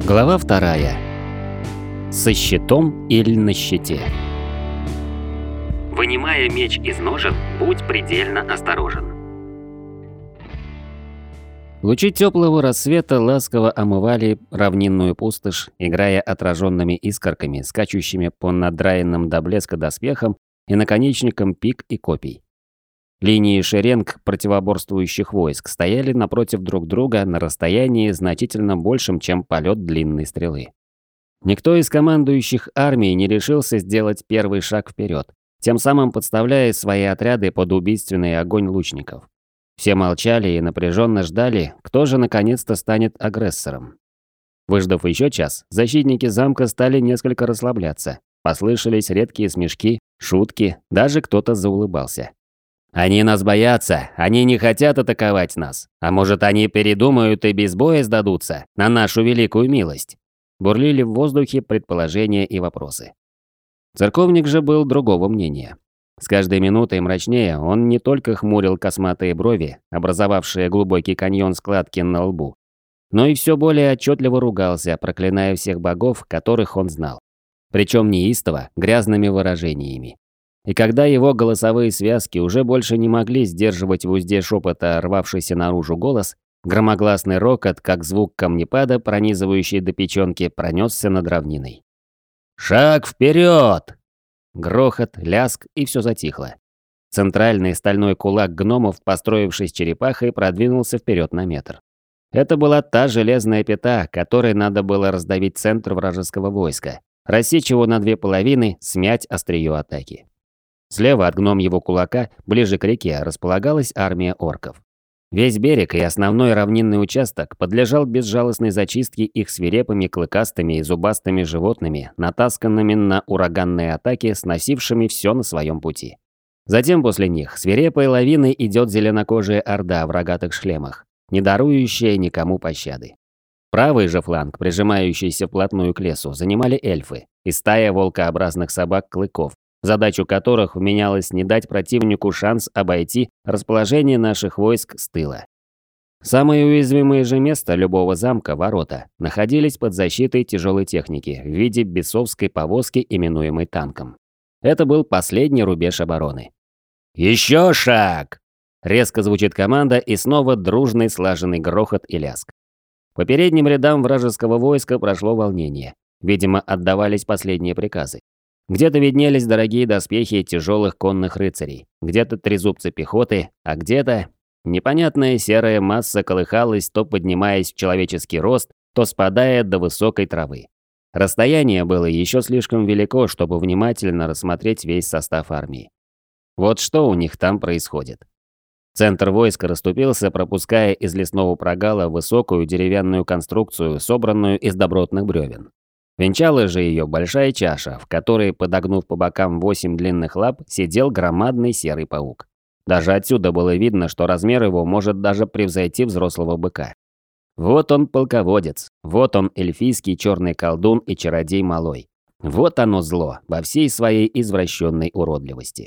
Глава 2. Со щитом или на щите. Вынимая меч из ножен, будь предельно осторожен. Лучи теплого рассвета ласково омывали равнинную пустошь, играя отраженными искорками, скачущими по надраенным до блеска доспехам и наконечникам пик и копий. Линии шеренг противоборствующих войск стояли напротив друг друга на расстоянии значительно большем, чем полет длинной стрелы. Никто из командующих армией не решился сделать первый шаг вперед, тем самым подставляя свои отряды под убийственный огонь лучников. Все молчали и напряженно ждали, кто же наконец-то станет агрессором. Выждав еще час, защитники замка стали несколько расслабляться. Послышались редкие смешки, шутки, даже кто-то заулыбался. «Они нас боятся, они не хотят атаковать нас. А может, они передумают и без боя сдадутся на нашу великую милость?» Бурлили в воздухе предположения и вопросы. Церковник же был другого мнения. С каждой минутой мрачнее он не только хмурил косматые брови, образовавшие глубокий каньон складки на лбу, но и все более отчетливо ругался, проклиная всех богов, которых он знал. Причем неистово, грязными выражениями. И когда его голосовые связки уже больше не могли сдерживать в узде шепота рвавшийся наружу голос, громогласный рокот, как звук камнепада, пронизывающий до печенки, пронесся над равниной. «Шаг вперед!» Грохот, ляск, и все затихло. Центральный стальной кулак гномов, построившись черепахой, продвинулся вперед на метр. Это была та железная пята, которой надо было раздавить центр вражеского войска, рассечь его на две половины, смять острие атаки. Слева от гномьего кулака, ближе к реке, располагалась армия орков. Весь берег и основной равнинный участок подлежал безжалостной зачистке их свирепыми, клыкастыми и зубастыми животными, натасканными на ураганные атаки, сносившими все на своем пути. Затем после них свирепой лавиной идет зеленокожая орда в рогатых шлемах, не дарующая никому пощады. Правый же фланг, прижимающийся вплотную к лесу, занимали эльфы и стая волкообразных собак-клыков, в задачу которых вменялось не дать противнику шанс обойти расположение наших войск с тыла. Самое уязвимое же место любого замка, ворота, находились под защитой тяжелой техники в виде бесовской повозки, именуемой танком. Это был последний рубеж обороны. «Еще шаг!» Резко звучит команда, и снова дружный слаженный грохот и лязг. По передним рядам вражеского войска прошло волнение. Видимо, отдавались последние приказы. Где-то виднелись дорогие доспехи тяжелых конных рыцарей, где-то трезубцы пехоты, а где-то непонятная серая масса колыхалась, то поднимаясь в человеческий рост, то спадая до высокой травы. Расстояние было еще слишком велико, чтобы внимательно рассмотреть весь состав армии. Вот что у них там происходит. Центр войска расступился, пропуская из лесного прогала высокую деревянную конструкцию, собранную из добротных бревен. Венчала же ее большая чаша, в которой, подогнув по бокам 8 длинных лап, сидел громадный серый паук. Даже отсюда было видно, что размер его может даже превзойти взрослого быка. Вот он полководец, вот он эльфийский черный колдун и чародей малой. Вот оно зло во всей своей извращенной уродливости.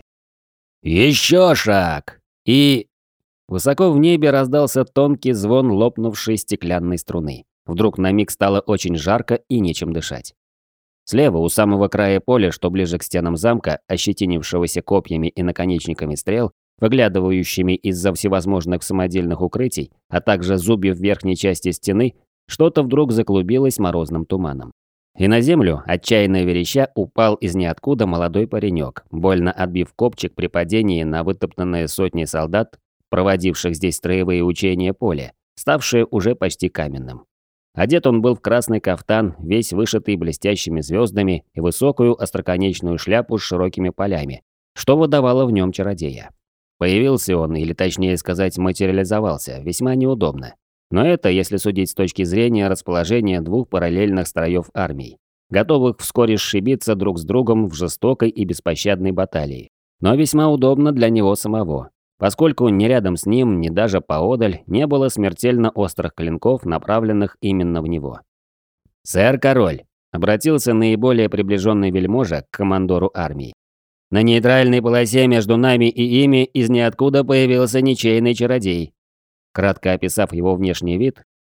«Еще шаг!» И... Высоко в небе раздался тонкий звон лопнувшей стеклянной струны. Вдруг на миг стало очень жарко и нечем дышать. Слева, у самого края поля, что ближе к стенам замка, ощетинившегося копьями и наконечниками стрел, выглядывающими из-за всевозможных самодельных укрытий, а также зубьев верхней части стены, что-то вдруг заклубилось морозным туманом. И на землю, отчаянно вереща, упал из ниоткуда молодой паренек, больно отбив копчик при падении на вытоптанные сотни солдат, проводивших здесь строевые учения поле, ставшее уже почти каменным. Одет он был в красный кафтан, весь вышитый блестящими звездами, и высокую остроконечную шляпу с широкими полями, что выдавало в нем чародея. Появился он, или точнее сказать, материализовался, весьма неудобно. Но это, если судить с точки зрения расположения двух параллельных строев армий, готовых вскоре сшибиться друг с другом в жестокой и беспощадной баталии. Но весьма удобно для него самого, поскольку ни рядом с ним, ни даже поодаль не было смертельно острых клинков, направленных именно в него. «Сэр-король», — обратился наиболее приближенный вельможа к командору армии. «На нейтральной полосе между нами и ими из ниоткуда появился ничейный чародей». Кратко описав его внешний вид,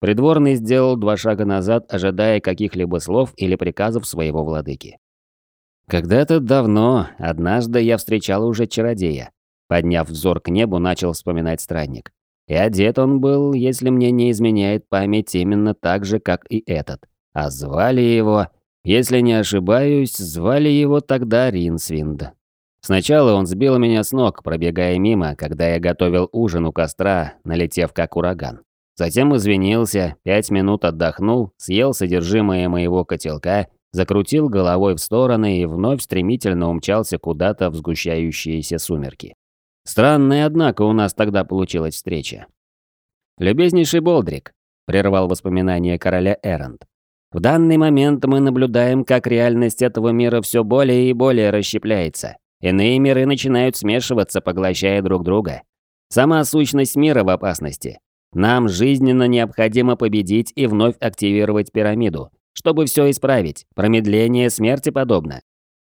Придворный сделал 2 шага назад, ожидая каких-либо слов или приказов своего владыки. «Когда-то давно, однажды я встречал уже чародея», подняв взор к небу, начал вспоминать странник. И одет он был, если мне не изменяет память, именно так же, как и этот. А звали его, если не ошибаюсь, звали его тогда Ринсвинд. Сначала он сбил меня с ног, пробегая мимо, когда я готовил ужин у костра, налетев как ураган. Затем извинился, 5 минут отдохнул, съел содержимое моего котелка, закрутил головой в стороны и вновь стремительно умчался куда-то в сгущающиеся сумерки. Странная, однако, у нас тогда получилась встреча. «Любезнейший Болдрик», – прервал воспоминания короля Эрант. «В данный момент мы наблюдаем, как реальность этого мира все более и более расщепляется. Иные миры начинают смешиваться, поглощая друг друга. Сама сущность мира в опасности. Нам жизненно необходимо победить и вновь активировать пирамиду, чтобы все исправить. Промедление смерти подобно».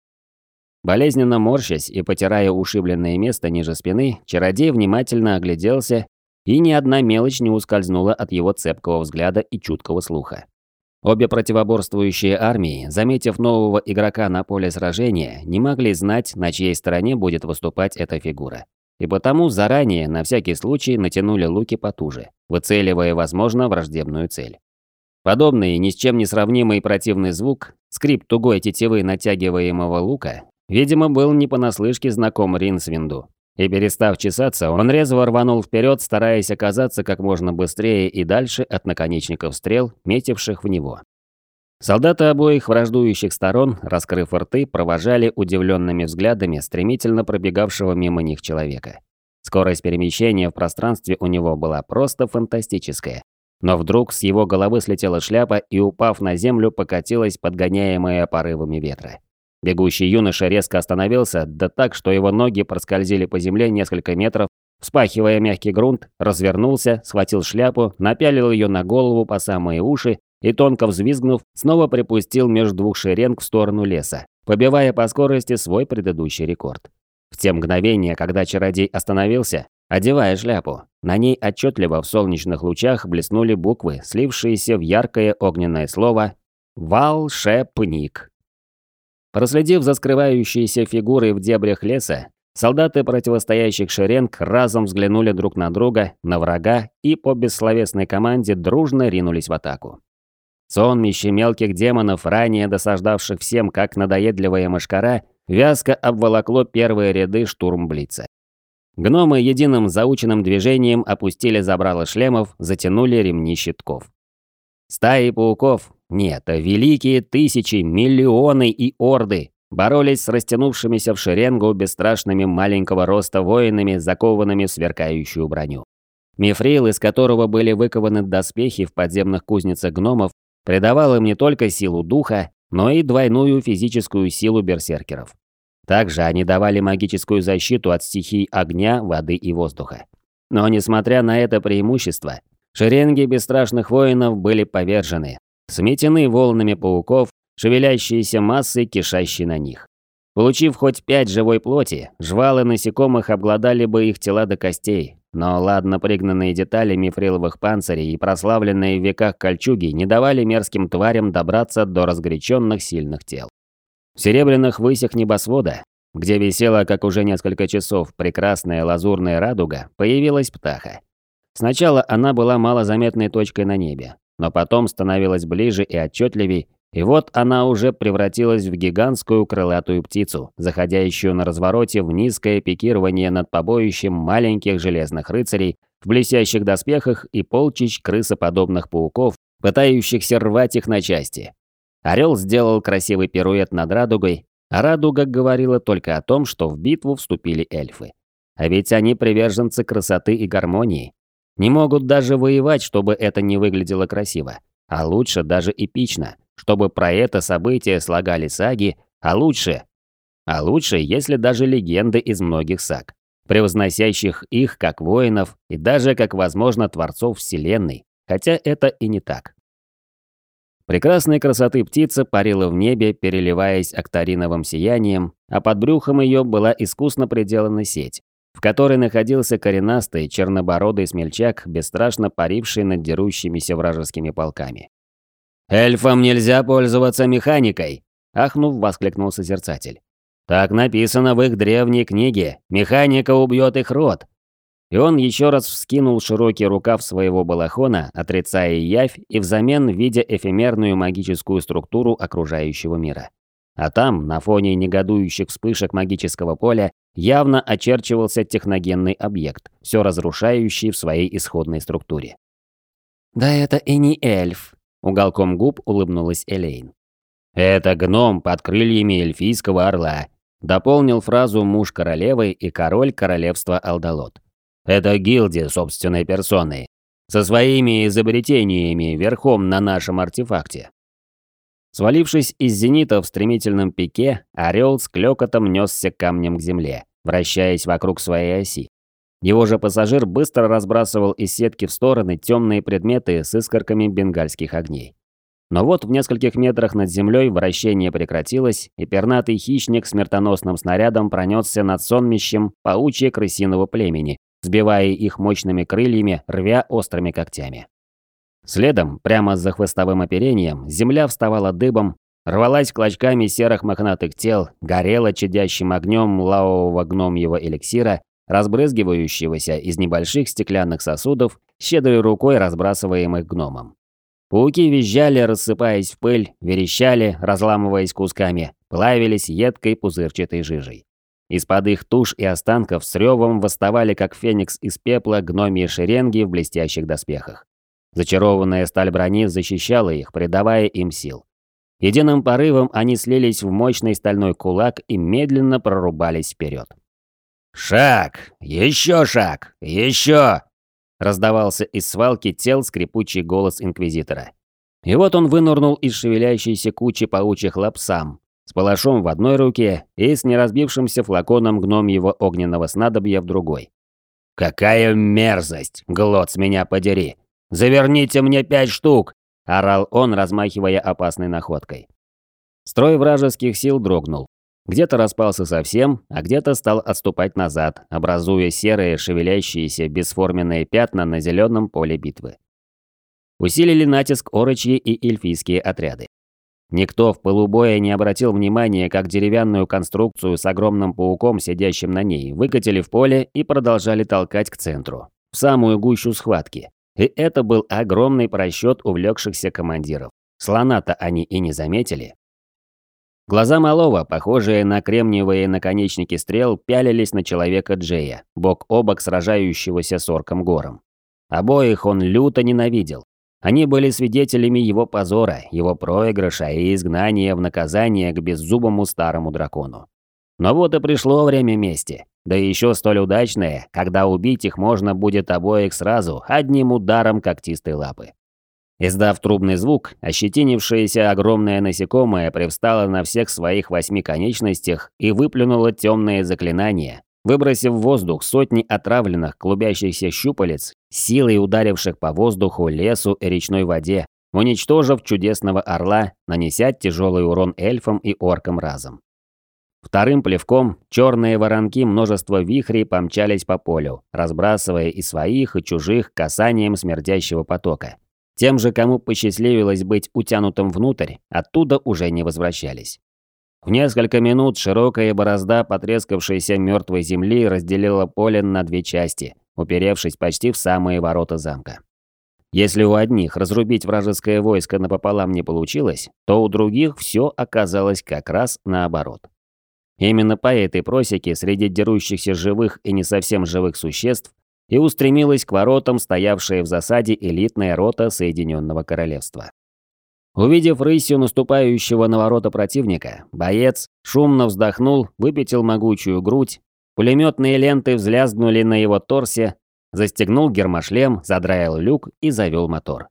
Болезненно морщась и потирая ушибленное место ниже спины, чародей внимательно огляделся, и ни одна мелочь не ускользнула от его цепкого взгляда и чуткого слуха. Обе противоборствующие армии, заметив нового игрока на поле сражения, не могли знать, на чьей стороне будет выступать эта фигура. И потому заранее, на всякий случай, натянули луки потуже, выцеливая, возможно, враждебную цель. Подобный, ни с чем не сравнимый противный звук, скрип тугой тетивы натягиваемого лука, видимо, был не понаслышке знаком Ринсвинду. И перестав чесаться, он резво рванул вперед, стараясь оказаться как можно быстрее и дальше от наконечников стрел, метивших в него. Солдаты обоих враждующих сторон, раскрыв рты, провожали удивленными взглядами стремительно пробегавшего мимо них человека. Скорость перемещения в пространстве у него была просто фантастическая. Но вдруг с его головы слетела шляпа и, упав на землю, покатилась, подгоняемая порывами ветра. Бегущий юноша резко остановился, да так, что его ноги проскользили по земле несколько метров, вспахивая мягкий грунт, развернулся, схватил шляпу, напялил ее на голову по самые уши и, тонко взвизгнув, снова припустил между двух шеренг в сторону леса, побивая по скорости свой предыдущий рекорд. В те мгновения, когда чародей остановился, одевая шляпу, на ней отчетливо в солнечных лучах блеснули буквы, слившиеся в яркое огненное слово «Волшебник». Проследив за скрывающейся фигурой в дебрях леса, солдаты противостоящих шеренг разом взглянули друг на друга, на врага и по бессловесной команде дружно ринулись в атаку. Сонмище мелких демонов, ранее досаждавших всем как надоедливая мошкара, вязко обволокло первые ряды штурмблица. Гномы единым заученным движением опустили забрало шлемов, затянули ремни щитков. Стаи пауков, нет, великие тысячи, миллионы и орды, боролись с растянувшимися в шеренгу бесстрашными маленького роста воинами, закованными в сверкающую броню. Мифрил, из которого были выкованы доспехи в подземных кузницах гномов, придавал им не только силу духа, но и двойную физическую силу берсеркеров. Также они давали магическую защиту от стихий огня, воды и воздуха. Но несмотря на это преимущество, шеренги бесстрашных воинов были повержены, сметены волнами пауков, шевелящиеся массой, кишащей на них. Получив хоть 5 живой плоти, жвалы насекомых обглодали бы их тела до костей, но ладно пригнанные детали мифриловых панцирей и прославленные в веках кольчуги не давали мерзким тварям добраться до разгоряченных сильных тел. В серебряных высях небосвода, где висела, как уже несколько часов, прекрасная лазурная радуга, появилась птаха. Сначала она была малозаметной точкой на небе, но потом становилась ближе и отчетливей, и вот она уже превратилась в гигантскую крылатую птицу, заходящую на развороте в низкое пикирование над побоищем маленьких железных рыцарей в блестящих доспехах и полчищ крысоподобных пауков, пытающихся рвать их на части. Орел сделал красивый пируэт над радугой, а радуга говорила только о том, что в битву вступили эльфы. А ведь они приверженцы красоты и гармонии. Не могут даже воевать, чтобы это не выглядело красиво, а лучше даже эпично, чтобы про это событие слагали саги, а лучше, если даже легенды из многих саг, превозносящих их как воинов и даже как, возможно, творцов вселенной, хотя это и не так. Прекрасной красоты птица парила в небе, переливаясь акториновым сиянием, а под брюхом ее была искусно приделана сеть. в которой находился коренастый чернобородый смельчак, бесстрашно паривший над дерущимися вражескими полками. «Эльфам нельзя пользоваться механикой!» – ахнув, воскликнул Созерцатель. «Так написано в их древней книге. Механика убьет их род!» И он еще раз вскинул широкий рукав своего балахона, отрицая явь и взамен видя эфемерную магическую структуру окружающего мира. А там, на фоне негодующих вспышек магического поля, явно очерчивался техногенный объект, все разрушающий в своей исходной структуре. «Да это и не эльф», — уголком губ улыбнулась Элейн. «Это гном под крыльями эльфийского орла», — дополнил фразу муж королевы и король королевства Алдалот. «Это гильдия собственной персоной, со своими изобретениями верхом на нашем артефакте». Свалившись из зенита в стремительном пике, орел с клёкотом нёсся камнем к земле, вращаясь вокруг своей оси. Его же пассажир быстро разбрасывал из сетки в стороны темные предметы с искорками бенгальских огней. Но вот в нескольких метрах над землей вращение прекратилось, и пернатый хищник смертоносным снарядом пронесся над сонмищем паучье-крысиного племени, сбивая их мощными крыльями, рвя острыми когтями. Следом, прямо за хвостовым оперением, земля вставала дыбом, рвалась клочками серых мохнатых тел, горела чадящим огнем лавового гномьего эликсира, разбрызгивающегося из небольших стеклянных сосудов, щедрой рукой разбрасываемых гномом. Пауки визжали, рассыпаясь в пыль, верещали, разламываясь кусками, плавились едкой пузырчатой жижей. Из-под их туш и останков с рёвом восставали, как феникс из пепла, гномьи шеренги в блестящих доспехах. Зачарованная сталь брони защищала их, придавая им сил. Единым порывом они слились в мощный стальной кулак и медленно прорубались вперед. «Шаг! Еще шаг! Еще!» Раздавался из свалки тел скрипучий голос инквизитора. И вот он вынырнул из шевелящейся кучи паучьих лап сам, с палашом в одной руке и с неразбившимся флаконом гномьего огненного снадобья в другой. «Какая мерзость! Глотс меня подери! Заверните мне 5 штук!» – орал он, размахивая опасной находкой. Строй вражеских сил дрогнул. Где-то распался совсем, а где-то стал отступать назад, образуя серые, шевелящиеся, бесформенные пятна на зеленом поле битвы. Усилили натиск орочьи и эльфийские отряды. Никто в пылу боя не обратил внимания, как деревянную конструкцию с огромным пауком, сидящим на ней, выкатили в поле и продолжали толкать к центру, в самую гущу схватки. И это был огромный просчет увлекшихся командиров. Слона-то они и не заметили. Глаза малого, похожие на кремниевые наконечники стрел, пялились на человека Джея, бок о бок сражающегося с орком Гором. Обоих он люто ненавидел. Они были свидетелями его позора, его проигрыша и изгнания в наказание к беззубому старому дракону. Но вот и пришло время мести. Да еще столь удачное, когда убить их можно будет обоих сразу, одним ударом когтистой лапы. Издав трубный звук, ощетинившееся огромное насекомое привстало на всех своих 8 конечностях и выплюнуло темные заклинания, выбросив в воздух сотни отравленных клубящихся щупалец, силой ударивших по воздуху, лесу и речной воде, уничтожив чудесного орла, нанеся тяжелый урон эльфам и оркам разом. Вторым плевком черные воронки множества вихрей помчались по полю, разбрасывая и своих, и чужих касанием смердящего потока. Тем же, кому посчастливилось быть утянутым внутрь, оттуда уже не возвращались. В несколько минут широкая борозда потрескавшейся мертвой земли разделила поле на 2 части, уперевшись почти в самые ворота замка. Если у одних разрубить вражеское войско напополам не получилось, то у других все оказалось как раз наоборот. Именно по этой просеке среди дерущихся живых и не совсем живых существ и устремилась к воротам стоявшая в засаде элитная рота Соединенного Королевства. Увидев рысью наступающего на ворота противника, боец шумно вздохнул, выпятил могучую грудь, пулеметные ленты взлязгнули на его торсе, застегнул гермошлем, задраил люк и завел мотор.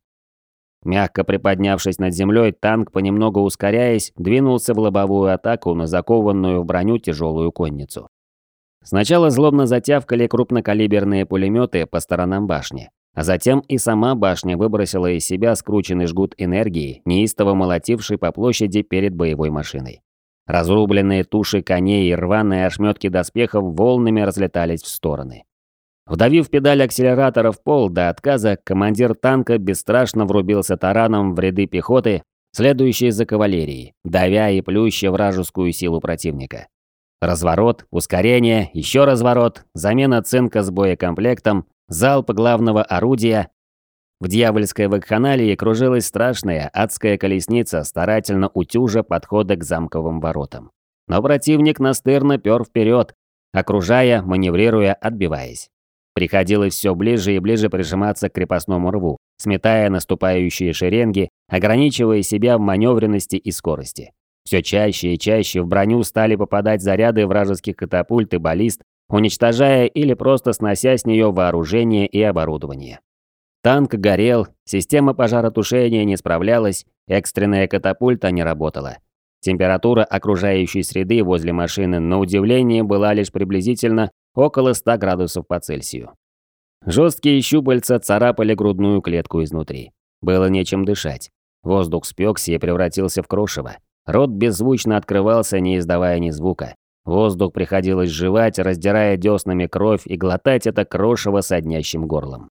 Мягко приподнявшись над землей, танк, понемногу ускоряясь, двинулся в лобовую атаку на закованную в броню тяжелую конницу. Сначала злобно затявкали крупнокалиберные пулеметы по сторонам башни, а затем и сама башня выбросила из себя скрученный жгут энергии, неистово молотивший по площади перед боевой машиной. Разрубленные туши коней и рваные ошметки доспехов волнами разлетались в стороны. Вдавив педаль акселератора в пол до отказа, командир танка бесстрашно врубился тараном в ряды пехоты, следующей за кавалерией, давя и плюща вражескую силу противника. Разворот, ускорение, еще разворот, замена цинка с боекомплектом, залп главного орудия. В дьявольской вакханалии кружилась страшная адская колесница, старательно утюжа подхода к замковым воротам. Но противник настырно пёр вперед, окружая, маневрируя, отбиваясь. Приходилось все ближе и ближе прижиматься к крепостному рву, сметая наступающие шеренги, ограничивая себя в маневренности и скорости. Все чаще и чаще в броню стали попадать заряды вражеских катапульт и баллист, уничтожая или просто снося с нее вооружение и оборудование. Танк горел, система пожаротушения не справлялась, экстренная катапульта не работала. Температура окружающей среды возле машины, на удивление, была лишь приблизительно около 100 градусов по Цельсию. Жесткие щупальца царапали грудную клетку изнутри. Было нечем дышать. Воздух спекся и превратился в крошево. Рот беззвучно открывался, не издавая ни звука. Воздух приходилось жевать, раздирая деснами кровь и глотать это крошево соднящим горлом.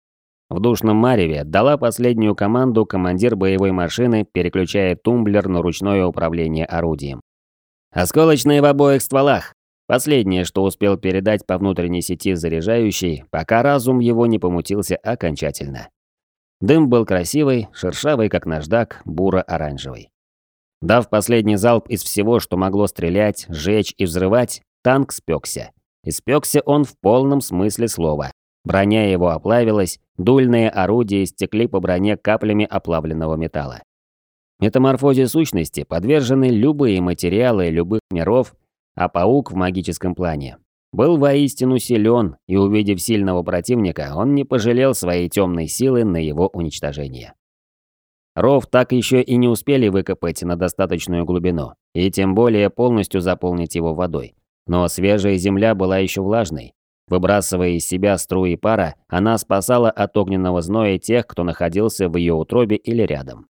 В душном мареве дала последнюю команду командир боевой машины, переключая тумблер на ручное управление орудием. «Осколочные в обоих стволах!» Последнее, что успел передать по внутренней сети заряжающий, пока разум его не помутился окончательно. Дым был красивый, шершавый, как наждак, буро-оранжевый. Дав последний залп из всего, что могло стрелять, жечь и взрывать, танк спекся. И спекся он в полном смысле слова. Броня его оплавилась, дульные орудия стекли по броне каплями оплавленного металла. Метаморфозе сущности подвержены любые материалы любых миров, а паук в магическом плане был воистину силен, и, увидев сильного противника, он не пожалел своей темной силы на его уничтожение. Ров так еще и не успели выкопать на достаточную глубину, и тем более полностью заполнить его водой. Но свежая земля была еще влажной. Выбрасывая из себя струи пара, она спасала от огненного зноя тех, кто находился в ее утробе или рядом.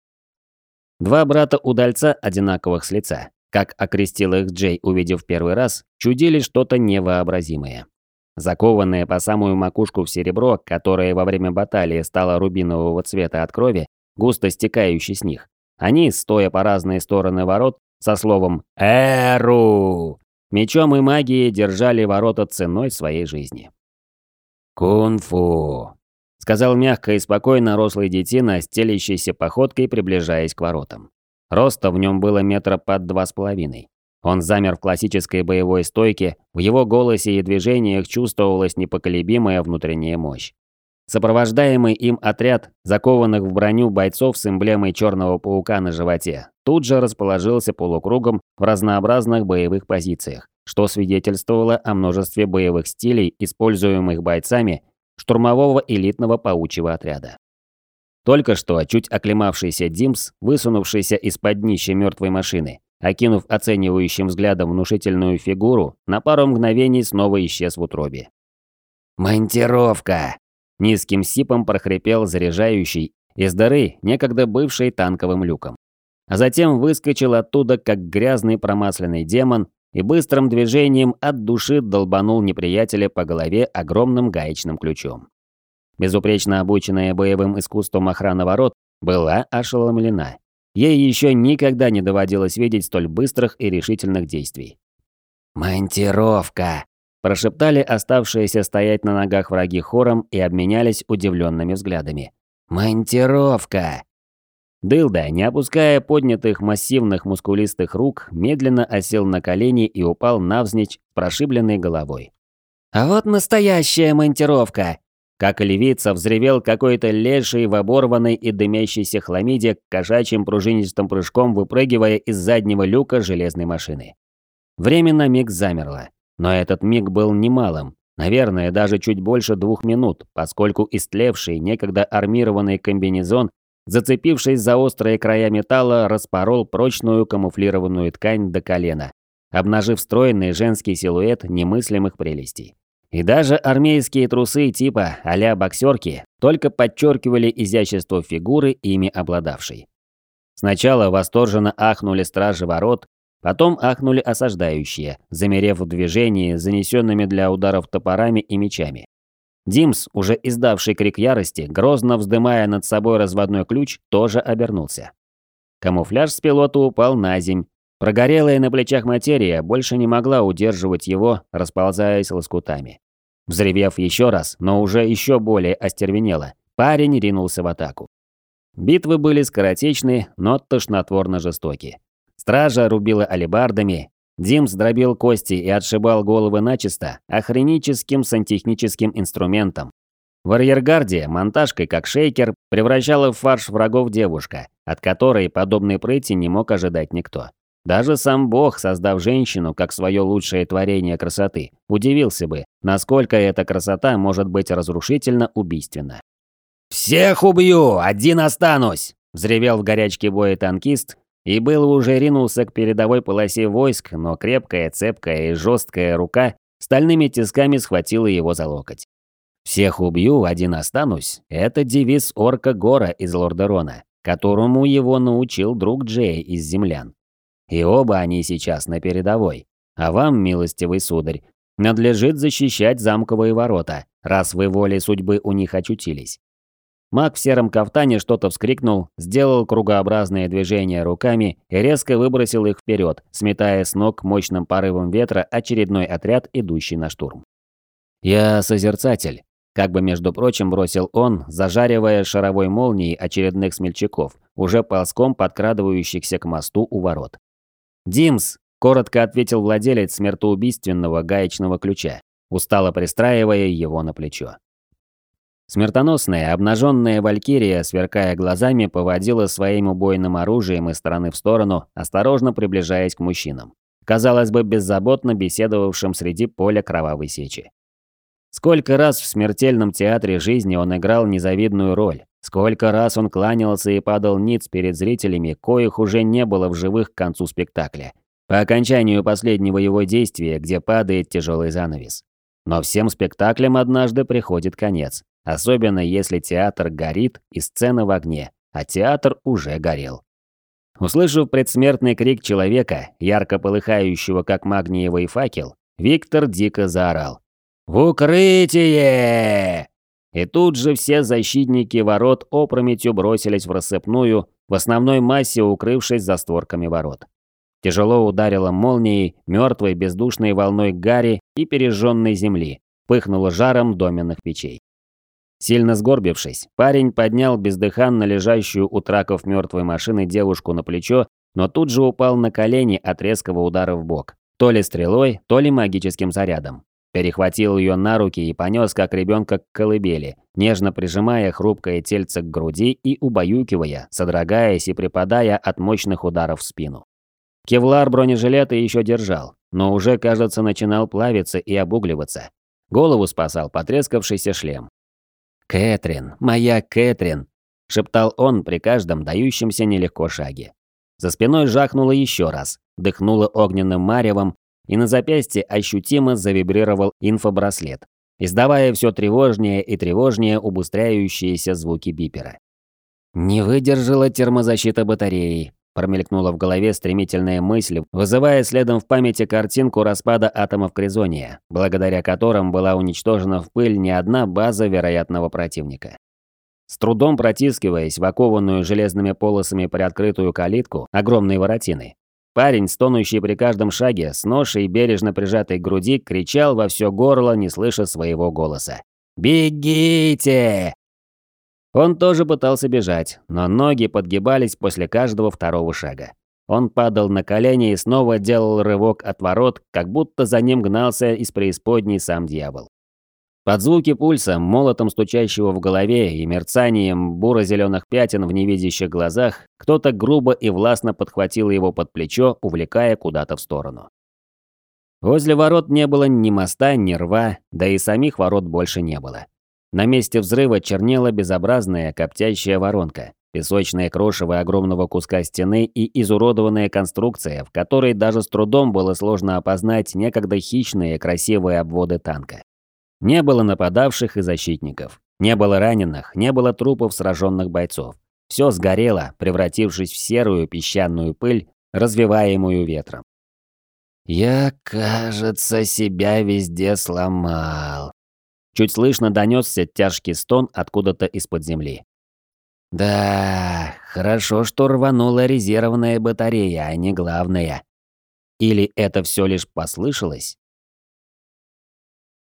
Два брата-удальца, одинаковых с лица, как окрестил их Джей, увидев первый раз, чудили что-то невообразимое. Закованные по самую макушку в серебро, которое во время баталии стало рубинового цвета от крови, густо стекающей с них, они, стоя по разные стороны ворот, со словом «Эру!», мечом и магией держали ворота ценой своей жизни. «Кунг-фу», — сказал мягко и спокойно рослый детина, стелящийся походкой, приближаясь к воротам. Роста в нем было метра под 2,5. Он замер в классической боевой стойке, в его голосе и движениях чувствовалась непоколебимая внутренняя мощь. Сопровождаемый им отряд, закованных в броню бойцов с эмблемой черного паука на животе, тут же расположился полукругом в разнообразных боевых позициях, что свидетельствовало о множестве боевых стилей, используемых бойцами штурмового элитного паучьего отряда. Только что чуть оклемавшийся Димс, высунувшийся из-под днища мертвой машины, окинув оценивающим взглядом внушительную фигуру, на пару мгновений снова исчез в утробе. «Монтировка!» – низким сипом прохрипел заряжающий из дыры, некогда бывшей танковым люком. А затем выскочил оттуда, как грязный промасленный демон, и быстрым движением от души долбанул неприятеля по голове огромным гаечным ключом. Безупречно обученная боевым искусством охрана ворот была ошеломлена. Ей еще никогда не доводилось видеть столь быстрых и решительных действий. «Монтировка!» – прошептали оставшиеся стоять на ногах враги хором и обменялись удивленными взглядами. «Монтировка!» Дылда, не опуская поднятых массивных мускулистых рук, медленно осел на колени и упал навзничь прошибленной головой. «А вот настоящая монтировка!» Как и левица, взревел какой-то леший в оборванной и дымящейся хламиде, кошачьим пружинистым прыжком выпрыгивая из заднего люка железной машины. Время на миг замерло, но этот миг был немалым, наверное, даже чуть больше 2 минут, поскольку истлевший некогда армированный комбинезон, зацепившись за острые края металла, распорол прочную камуфлированную ткань до колена, обнажив стройный женский силуэт немыслимых прелестей. И даже армейские трусы типа а-ля боксерки только подчеркивали изящество фигуры, ими обладавшей. Сначала восторженно ахнули стражи ворот, Потом ахнули осаждающие, замерев в движении с занесенными для ударов топорами и мечами. Димс, уже издавший крик ярости, грозно вздымая над собой разводной ключ, тоже обернулся. Камуфляж с пилота упал на земь. Прогорелая на плечах материя больше не могла удерживать его, расползаясь лоскутами. Взревев еще раз, но уже еще более остервенело, парень ринулся в атаку. Битвы были скоротечны, но тошнотворно жестоки. Стража рубила алебардами, Димс дробил кости и отшибал головы начисто охреническим сантехническим инструментом. В арьергарде монтажкой как шейкер превращала в фарш врагов девушка, от которой подобной прыти не мог ожидать никто. Даже сам Бог, создав женщину как свое лучшее творение красоты, удивился бы, насколько эта красота может быть разрушительно убийственна. «Всех убью, один останусь!» – взревел в горячке боя танкист, и было уже ринулся к передовой полосе войск, но крепкая, цепкая и жесткая рука стальными тисками схватила его за локоть. «Всех убью, один останусь» – это девиз орка Гора из Лордерона, которому его научил друг Джея из землян. И оба они сейчас на передовой. А вам, милостивый сударь, надлежит защищать замковые ворота, раз вы волей судьбы у них очутились. Маг в сером кафтане что-то вскрикнул, сделал кругообразное движение руками и резко выбросил их вперед, сметая с ног мощным порывом ветра очередной отряд, идущий на штурм. «Я созерцатель», – как бы между прочим бросил он, зажаривая шаровой молнией очередных смельчаков, уже ползком подкрадывающихся к мосту у ворот. «Димс», – коротко ответил владелец смертоубийственного гаечного ключа, устало пристраивая его на плечо. Смертоносная, обнаженная валькирия, сверкая глазами, поводила своим убойным оружием из стороны в сторону, осторожно приближаясь к мужчинам, казалось бы, беззаботно беседовавшим среди поля кровавой сечи. Сколько раз в смертельном театре жизни он играл незавидную роль, сколько раз он кланялся и падал ниц перед зрителями, коих уже не было в живых к концу спектакля, по окончанию последнего его действия, где падает тяжелый занавес. Но всем спектаклям однажды приходит конец, особенно если театр горит и сцена в огне, а театр уже горел. Услышав предсмертный крик человека, ярко полыхающего как магниевый факел, Виктор дико заорал: «В укрытие!» И тут же все защитники ворот опрометью бросились в рассыпную, в основной массе укрывшись за створками ворот. Тяжело ударило молнией, мертвой бездушной волной гари и пережженной земли, пыхнуло жаром доменных печей. Сильно сгорбившись, парень поднял бездыханно лежащую у траков мертвой машины девушку на плечо, но тут же упал на колени от резкого удара в бок, то ли стрелой, то ли магическим зарядом. Перехватил ее на руки и понес как ребенка к колыбели, нежно прижимая хрупкое тельце к груди и убаюкивая, содрогаясь и припадая от мощных ударов в спину. Кевлар бронежилета еще держал, но уже, кажется, начинал плавиться и обугливаться. Голову спасал потрескавшийся шлем. «Кэтрин, моя Кэтрин!» – шептал он при каждом дающемся нелегко шаге. За спиной жахнуло еще раз, дыхнуло огненным маревом, и на запястье ощутимо завибрировал инфобраслет, издавая все тревожнее и тревожнее убыстряющиеся звуки бипера. «Не выдержала термозащита батареи», – промелькнула в голове стремительная мысль, вызывая следом в памяти картинку распада атомов Кризония, благодаря которым была уничтожена в пыль не одна база вероятного противника. С трудом протискиваясь в окованную железными полосами приоткрытую калитку огромной воротины, парень, стонущий при каждом шаге, с ношей бережно прижатой к груди, кричал во все горло, не слыша своего голоса: «Бегите!» Он тоже пытался бежать, но ноги подгибались после каждого второго шага. Он падал на колени и снова делал рывок от ворот, как будто за ним гнался из преисподней сам дьявол. Под звуки пульса, молотом стучащего в голове и мерцанием буро-зеленых пятен в невидящих глазах, кто-то грубо и властно подхватил его под плечо, увлекая куда-то в сторону. Возле ворот не было ни моста, ни рва, да и самих ворот больше не было. На месте взрыва чернела безобразная коптящая воронка, песочное крошево огромного куска стены и изуродованная конструкция, в которой даже с трудом было сложно опознать некогда хищные красивые обводы танка. Не было нападавших и защитников, не было раненых, не было трупов сраженных бойцов. Все сгорело, превратившись в серую песчаную пыль, развиваемую ветром. «Я, кажется, себя везде сломал». Чуть слышно донесся тяжкий стон откуда-то из-под земли. «Да, хорошо, что рванула резервная батарея, а не главная. Или это все лишь послышалось?